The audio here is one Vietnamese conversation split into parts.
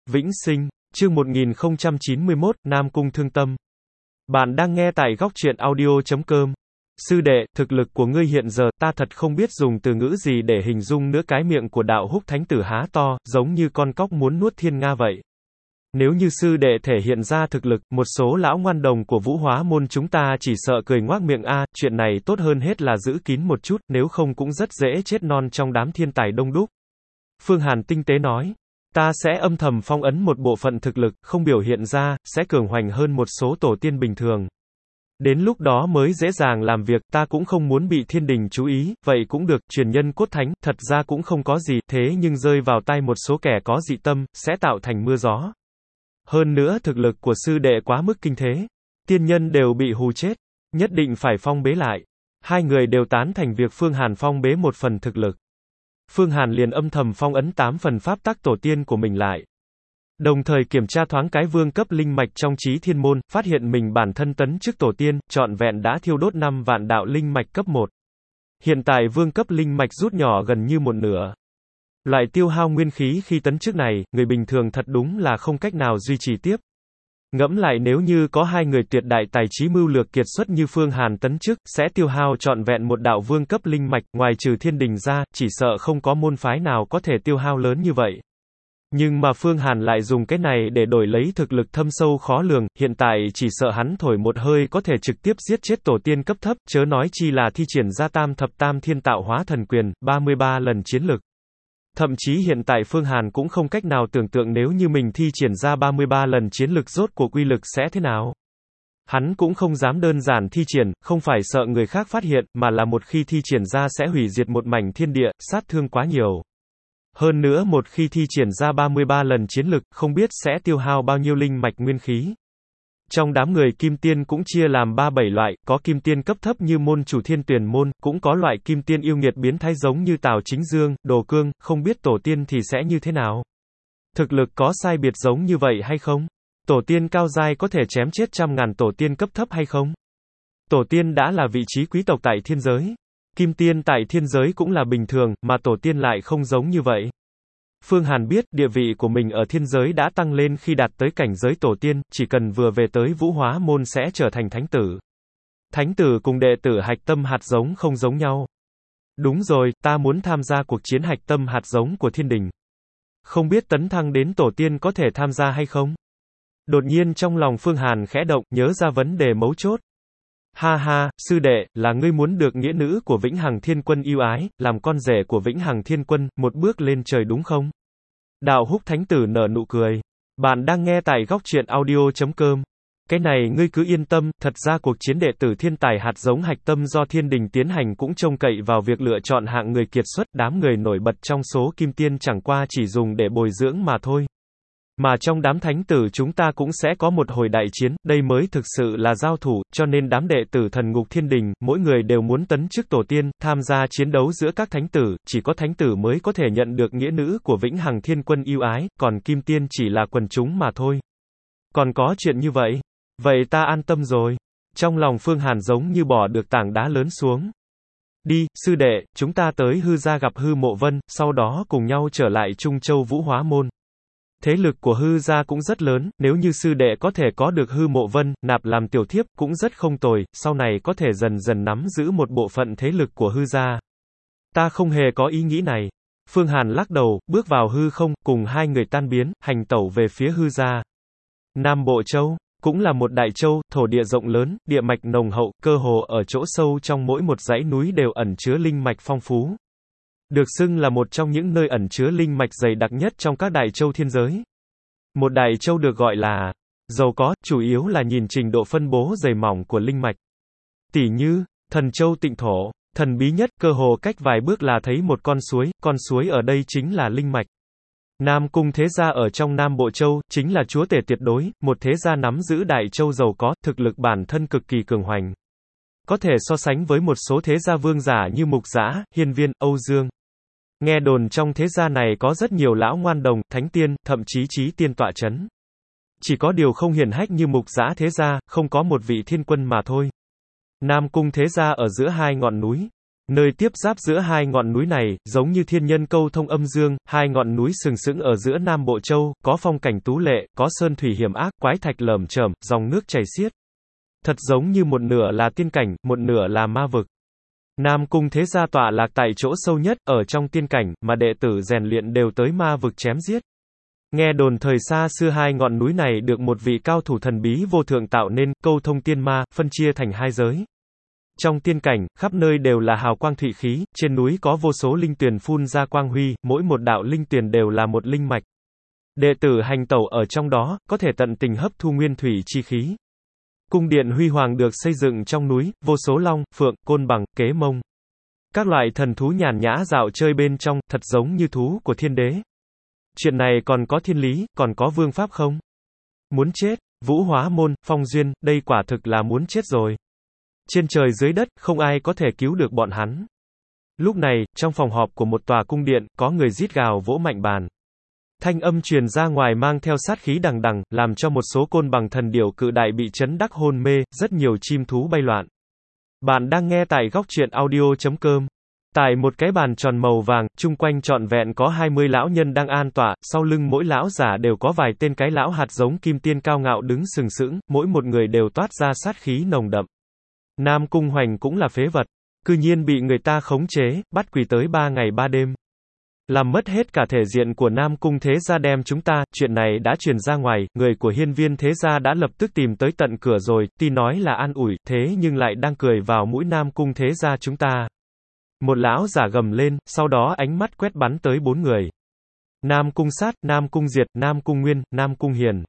Vĩnh Sinh, chương 1091, Nam Cung Thương Tâm. Bạn đang nghe tại góc truyện audio.com. Sư đệ, thực lực của ngươi hiện giờ, ta thật không biết dùng từ ngữ gì để hình dung nữa. Cái miệng của đạo húc thánh tử há to, giống như con cóc muốn nuốt thiên nga vậy. Nếu như sư đệ thể hiện ra thực lực, một số lão ngoan đồng của Vũ Hóa môn chúng ta chỉ sợ cười ngoác miệng chuyện này tốt hơn hết là giữ kín một chút, nếu không cũng rất dễ chết non trong đám thiên tài đông đúc. Phương Hàn tinh tế nói. Ta sẽ âm thầm phong ấn một bộ phận thực lực, không biểu hiện ra, sẽ cường hoành hơn một số tổ tiên bình thường. Đến lúc đó mới dễ dàng làm việc, ta cũng không muốn bị thiên đình chú ý, vậy cũng được, truyền nhân cốt thánh, thật ra cũng không có gì, thế nhưng rơi vào tay một số kẻ có dị tâm, sẽ tạo thành mưa gió. Hơn nữa thực lực của sư đệ quá mức kinh thế. Tiên nhân đều bị hù chết, nhất định phải phong bế lại. Hai người đều tán thành việc Phương Hàn phong bế một phần thực lực. Phương Hàn liền âm thầm phong ấn 8 phần pháp tắc tổ tiên của mình lại. Đồng thời kiểm tra thoáng cái vương cấp linh mạch trong Chí Thiên môn, phát hiện mình bản thân tấn chức tổ tiên, trọn vẹn đã thiêu đốt 5 vạn đạo linh mạch cấp 1. Hiện tại vương cấp linh mạch rút nhỏ gần như một nửa. Loại tiêu hao nguyên khí khi tấn chức này, người bình thường thật đúng là không cách nào duy trì tiếp. Ngẫm lại nếu như có hai người tuyệt đại tài trí mưu lược kiệt xuất như Phương Hàn tấn chức, sẽ tiêu hao trọn vẹn một đạo vương cấp linh mạch, ngoài trừ thiên đình ra, chỉ sợ không có môn phái nào có thể tiêu hao lớn như vậy. Nhưng mà Phương Hàn lại dùng cái này để đổi lấy thực lực thâm sâu khó lường, hiện tại chỉ sợ hắn thổi một hơi có thể trực tiếp giết chết tổ tiên cấp thấp, chớ nói chi là thi triển ra tam thập tam thiên tạo hóa thần quyền, 33 lần chiến lực. Thậm chí hiện tại Phương Hàn cũng không cách nào tưởng tượng nếu như mình thi triển ra 33 lần chiến lực rốt cuộc uy lực sẽ thế nào. Hắn cũng không dám đơn giản thi triển, không phải sợ người khác phát hiện, mà là một khi thi triển ra sẽ hủy diệt một mảnh thiên địa, sát thương quá nhiều. Hơn nữa một khi thi triển ra 33 lần chiến lực, không biết sẽ tiêu hao bao nhiêu linh mạch nguyên khí. Trong đám người kim tiên cũng chia làm 3-7 loại, có kim tiên cấp thấp như môn chủ Thiên Tuyền môn, cũng có loại kim tiên yêu nghiệt biến thái giống như Tào Chính Dương, Đồ Cương, không biết tổ tiên thì sẽ như thế nào. Thực lực có sai biệt giống như vậy hay không? Tổ tiên cao giai có thể chém chết trăm ngàn tổ tiên cấp thấp hay không? Tổ tiên đã là vị trí quý tộc tại thiên giới. Kim tiên tại thiên giới cũng là bình thường, mà tổ tiên lại không giống như vậy. Phương Hàn biết, địa vị của mình ở thiên giới đã tăng lên khi đạt tới cảnh giới tổ tiên, chỉ cần vừa về tới Vũ Hóa môn sẽ trở thành thánh tử. Thánh tử cùng đệ tử hạch tâm hạt giống không giống nhau. Đúng rồi, ta muốn tham gia cuộc chiến hạch tâm hạt giống của thiên đình. Không biết tấn thăng đến tổ tiên có thể tham gia hay không? Đột nhiên trong lòng Phương Hàn khẽ động, nhớ ra vấn đề mấu chốt. Ha ha, sư đệ, là ngươi muốn được nghĩa nữ của Vĩnh Hằng Thiên Quân yêu ái, làm con rể của Vĩnh Hằng Thiên Quân, một bước lên trời đúng không? Đạo húc thánh tử nở nụ cười. Bạn đang nghe tại góc truyện audio.com. Cái này ngươi cứ yên tâm, thật ra cuộc chiến đệ tử thiên tài hạt giống hạch tâm do thiên đình tiến hành cũng trông cậy vào việc lựa chọn hạng người kiệt xuất, đám người nổi bật trong số kim tiên chẳng qua chỉ dùng để bồi dưỡng mà thôi. Mà trong đám thánh tử chúng ta cũng sẽ có một hồi đại chiến, đây mới thực sự là giao thủ, cho nên đám đệ tử thần ngục thiên đình, mỗi người đều muốn tấn chức tổ tiên, tham gia chiến đấu giữa các thánh tử, chỉ có thánh tử mới có thể nhận được nghĩa nữ của Vĩnh Hằng Thiên Quân yêu ái, còn kim tiên chỉ là quần chúng mà thôi. Còn có chuyện như vậy? Vậy ta an tâm rồi. Trong lòng Phương Hàn giống như bỏ được tảng đá lớn xuống. Đi, sư đệ, chúng ta tới Hư gia gặp Hư Mộ Vân, sau đó cùng nhau trở lại Trung Châu Vũ Hóa môn. Thế lực của Hư gia cũng rất lớn, nếu như sư đệ có thể có được Hư Mộ Vân, nạp làm tiểu thiếp, cũng rất không tồi, sau này có thể dần dần nắm giữ một bộ phận thế lực của Hư gia. Ta không hề có ý nghĩ này. Phương Hàn lắc đầu, bước vào hư không, cùng hai người tan biến, hành tẩu về phía Hư gia. Nam Bộ Châu, cũng là một đại châu, thổ địa rộng lớn, địa mạch nồng hậu, cơ hồ ở chỗ sâu trong mỗi một dãy núi đều ẩn chứa linh mạch phong phú. Được xưng là một trong những nơi ẩn chứa linh mạch dày đặc nhất trong các đại châu thiên giới. Một đại châu được gọi là giàu có, chủ yếu là nhìn trình độ phân bố dày mỏng của linh mạch. Tỉ như, Thần Châu Tịnh Thổ, thần bí nhất, cơ hồ cách vài bước là thấy một con suối ở đây chính là linh mạch. Nam Cung thế gia ở trong Nam Bộ Châu, chính là chúa tể tuyệt đối, một thế gia nắm giữ đại châu giàu có, thực lực bản thân cực kỳ cường hoành. Có thể so sánh với một số thế gia vương giả như Mục Dã, Hiên Viên, Âu Dương. Nghe đồn trong thế gia này có rất nhiều lão ngoan đồng, thánh tiên, thậm chí chí tiên tọa chấn. Chỉ có điều không hiển hách như Mục Dã thế gia, không có một vị thiên quân mà thôi. Nam Cung thế gia ở giữa hai ngọn núi. Nơi tiếp giáp giữa hai ngọn núi này, giống như thiên nhân câu thông âm dương, hai ngọn núi sừng sững ở giữa Nam Bộ Châu, có phong cảnh tú lệ, có sơn thủy hiểm ác, quái thạch lởm chởm, dòng nước chảy xiết. Thật giống như một nửa là tiên cảnh, một nửa là ma vực. Nam Cung Thế Gia tọa lạc tại chỗ sâu nhất, ở trong tiên cảnh, mà đệ tử rèn luyện đều tới ma vực chém giết. Nghe đồn thời xa xưa hai ngọn núi này được một vị cao thủ thần bí vô thượng tạo nên, câu thông tiên ma, phân chia thành hai giới. Trong tiên cảnh, khắp nơi đều là hào quang thủy khí, trên núi có vô số linh tuyền phun ra quang huy, mỗi một đạo linh tuyền đều là một linh mạch. Đệ tử hành tẩu ở trong đó, có thể tận tình hấp thu nguyên thủy chi khí. Cung điện huy hoàng được xây dựng trong núi, vô số long, phượng, côn bằng, kế mông. Các loại thần thú nhàn nhã dạo chơi bên trong, thật giống như thú của thiên đế. Chuyện này còn có thiên lý, còn có vương pháp không? Muốn chết, Vũ Hóa Môn, Phong Duyên, đây quả thực là muốn chết rồi. Trên trời dưới đất, không ai có thể cứu được bọn hắn. Lúc này, trong phòng họp của một tòa cung điện, có người rít gào vỗ mạnh bàn. Thanh âm truyền ra ngoài mang theo sát khí đằng đằng, làm cho một số côn bằng thần điểu cự đại bị chấn đắc hôn mê, rất nhiều chim thú bay loạn. Bạn đang nghe tại góc truyện audio.com. Tại một cái bàn tròn màu vàng, chung quanh trọn vẹn có 20 lão nhân đang an tọa, sau lưng mỗi lão giả đều có vài tên cái lão hạt giống kim tiên cao ngạo đứng sừng sững, mỗi một người đều toát ra sát khí nồng đậm. Nam Cung Hoành cũng là phế vật, cư nhiên bị người ta khống chế, bắt quỳ tới 3 ngày 3 đêm. Làm mất hết cả thể diện của Nam Cung Thế Gia đem chúng ta, chuyện này đã truyền ra ngoài, người của Hiên Viên Thế Gia đã lập tức tìm tới tận cửa rồi, tuy nói là an ủi, thế nhưng lại đang cười vào mũi Nam Cung Thế Gia chúng ta. Một lão giả gầm lên, sau đó ánh mắt quét bắn tới 4 người. Nam Cung Sát, Nam Cung Diệt, Nam Cung Nguyên, Nam Cung Hiền.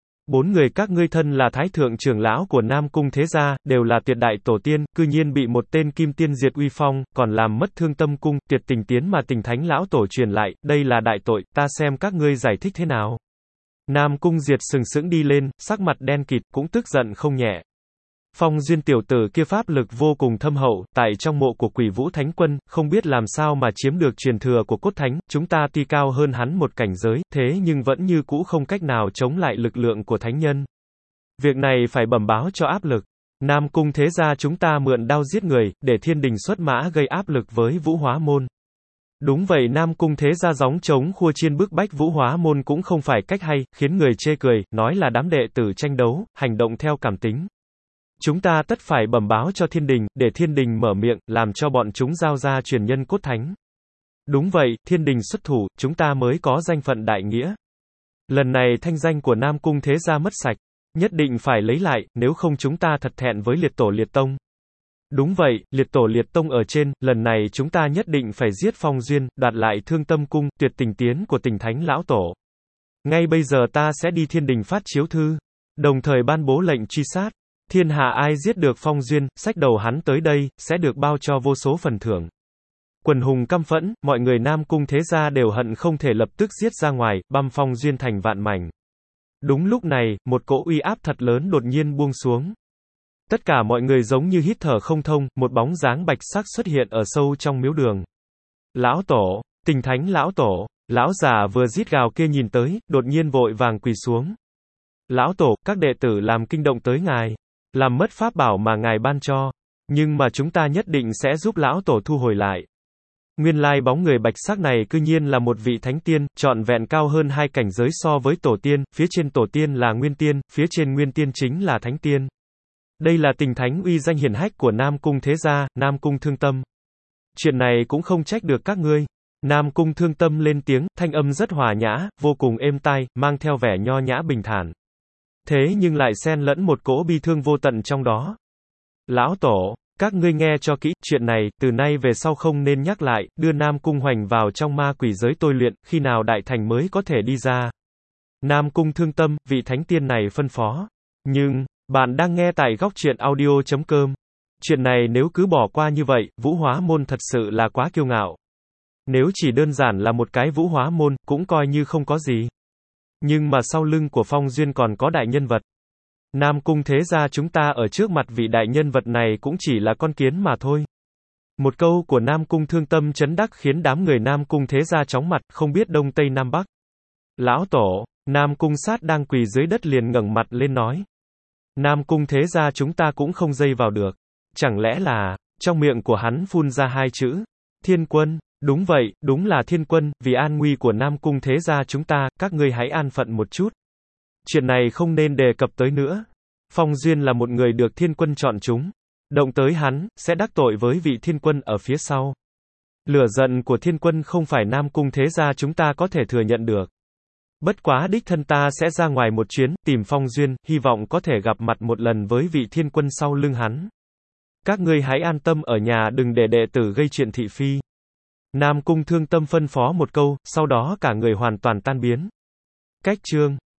4 người các ngươi thân là thái thượng trưởng lão của Nam Cung Thế Gia, đều là tuyệt đại tổ tiên, cư nhiên bị một tên kim tiên diệt uy phong, còn làm mất thương tâm cung, tuyệt tình tiến mà tình thánh lão tổ truyền lại, đây là đại tội, ta xem các ngươi giải thích thế nào. Nam Cung Diệt sừng sững đi lên, sắc mặt đen kịt, cũng tức giận không nhẹ. Phong Duyên tiểu tử kia pháp lực vô cùng thâm hậu, tại trong mộ của Quỷ Vũ Thánh Quân, không biết làm sao mà chiếm được truyền thừa của cốt thánh, chúng ta tuy cao hơn hắn một cảnh giới, thế nhưng vẫn như cũ không cách nào chống lại lực lượng của thánh nhân. Việc này phải bẩm báo cho áp lực. Nam Cung Thế Gia chúng ta mượn đao giết người, để thiên đình xuất mã gây áp lực với Vũ Hóa Môn. Đúng vậy, Nam Cung Thế Gia gióng trống khua chiên bức bách Vũ Hóa Môn cũng không phải cách hay, khiến người chê cười, nói là đám đệ tử tranh đấu, hành động theo cảm tính. Chúng ta tất phải bẩm báo cho thiên đình, để thiên đình mở miệng, làm cho bọn chúng giao ra truyền nhân cốt thánh. Đúng vậy, thiên đình xuất thủ, chúng ta mới có danh phận đại nghĩa. Lần này thanh danh của Nam Cung Thế Gia mất sạch. Nhất định phải lấy lại, nếu không chúng ta thật thẹn với liệt tổ liệt tông. Đúng vậy, liệt tổ liệt tông ở trên, lần này chúng ta nhất định phải giết Phong Duyên, đoạt lại thương tâm cung, tuyệt tình tiến của tình thánh lão tổ. Ngay bây giờ ta sẽ đi thiên đình phát chiếu thư, đồng thời ban bố lệnh truy sát. Thiên hạ ai giết được Phong Duyên, xách đầu hắn tới đây, sẽ được bao cho vô số phần thưởng. Quần hùng căm phẫn, mọi người Nam Cung Thế Gia đều hận không thể lập tức giết ra ngoài, băm Phong Duyên thành vạn mảnh. Đúng lúc này, một cỗ uy áp thật lớn đột nhiên buông xuống. Tất cả mọi người giống như hít thở không thông, một bóng dáng bạch sắc xuất hiện ở sâu trong miếu đường. Lão tổ, tình thánh lão tổ, lão già vừa rít gào kia nhìn tới, đột nhiên vội vàng quỳ xuống. Lão tổ, các đệ tử làm kinh động tới ngài, làm mất pháp bảo mà ngài ban cho, nhưng mà chúng ta nhất định sẽ giúp lão tổ thu hồi lại. Nguyên lai bóng người bạch sắc này cư nhiên là một vị thánh tiên, trọn vẹn cao hơn 2 cảnh giới so với tổ tiên, phía trên tổ tiên là nguyên tiên, phía trên nguyên tiên chính là thánh tiên. Đây là tình thánh uy danh hiển hách của Nam Cung Thế Gia, Nam Cung Thương Tâm. Chuyện này cũng không trách được các ngươi. Nam Cung Thương Tâm lên tiếng, thanh âm rất hòa nhã, vô cùng êm tai, mang theo vẻ nho nhã bình thản. Thế nhưng lại xen lẫn một cỗ bi thương vô tận trong đó. Lão tổ, các ngươi nghe cho kỹ, chuyện này, từ nay về sau không nên nhắc lại, đưa Nam Cung Hoành vào trong ma quỷ giới tôi luyện, khi nào đại thành mới có thể đi ra. Nam Cung Thương Tâm, vị thánh tiên này phân phó. Nhưng, bạn đang nghe tại góc truyện audio.com. Chuyện này nếu cứ bỏ qua như vậy, Vũ Hóa Môn thật sự là quá kiêu ngạo. Nếu chỉ đơn giản là một cái Vũ Hóa Môn, cũng coi như không có gì. Nhưng mà sau lưng của Phong Duyên còn có đại nhân vật. Nam Cung Thế Gia chúng ta ở trước mặt vị đại nhân vật này cũng chỉ là con kiến mà thôi. Một câu của Nam Cung Thương Tâm chấn đắc khiến đám người Nam Cung Thế Gia chóng mặt, không biết đông tây nam bắc. Lão tổ, Nam Cung Sát đang quỳ dưới đất liền ngẩng mặt lên nói. Nam Cung Thế Gia chúng ta cũng không dây vào được. Chẳng lẽ là, Trong miệng của hắn phun ra hai chữ. Thiên quân. Đúng vậy, đúng là thiên quân, vì an nguy của Nam Cung thế gia chúng ta, các ngươi hãy an phận một chút. Chuyện này không nên đề cập tới nữa. Phong Duyên là một người được thiên quân chọn chúng. Động tới hắn, sẽ đắc tội với vị thiên quân ở phía sau. Lửa giận của thiên quân không phải Nam Cung thế gia chúng ta có thể thừa nhận được. Bất quá đích thân ta sẽ ra ngoài một chuyến, tìm Phong Duyên, hy vọng có thể gặp mặt một lần với vị thiên quân sau lưng hắn. Các ngươi hãy an tâm ở nhà đừng để đệ tử gây chuyện thị phi. Nam Cung Thương Tâm phân phó một câu, sau đó cả người hoàn toàn tan biến. Cách chương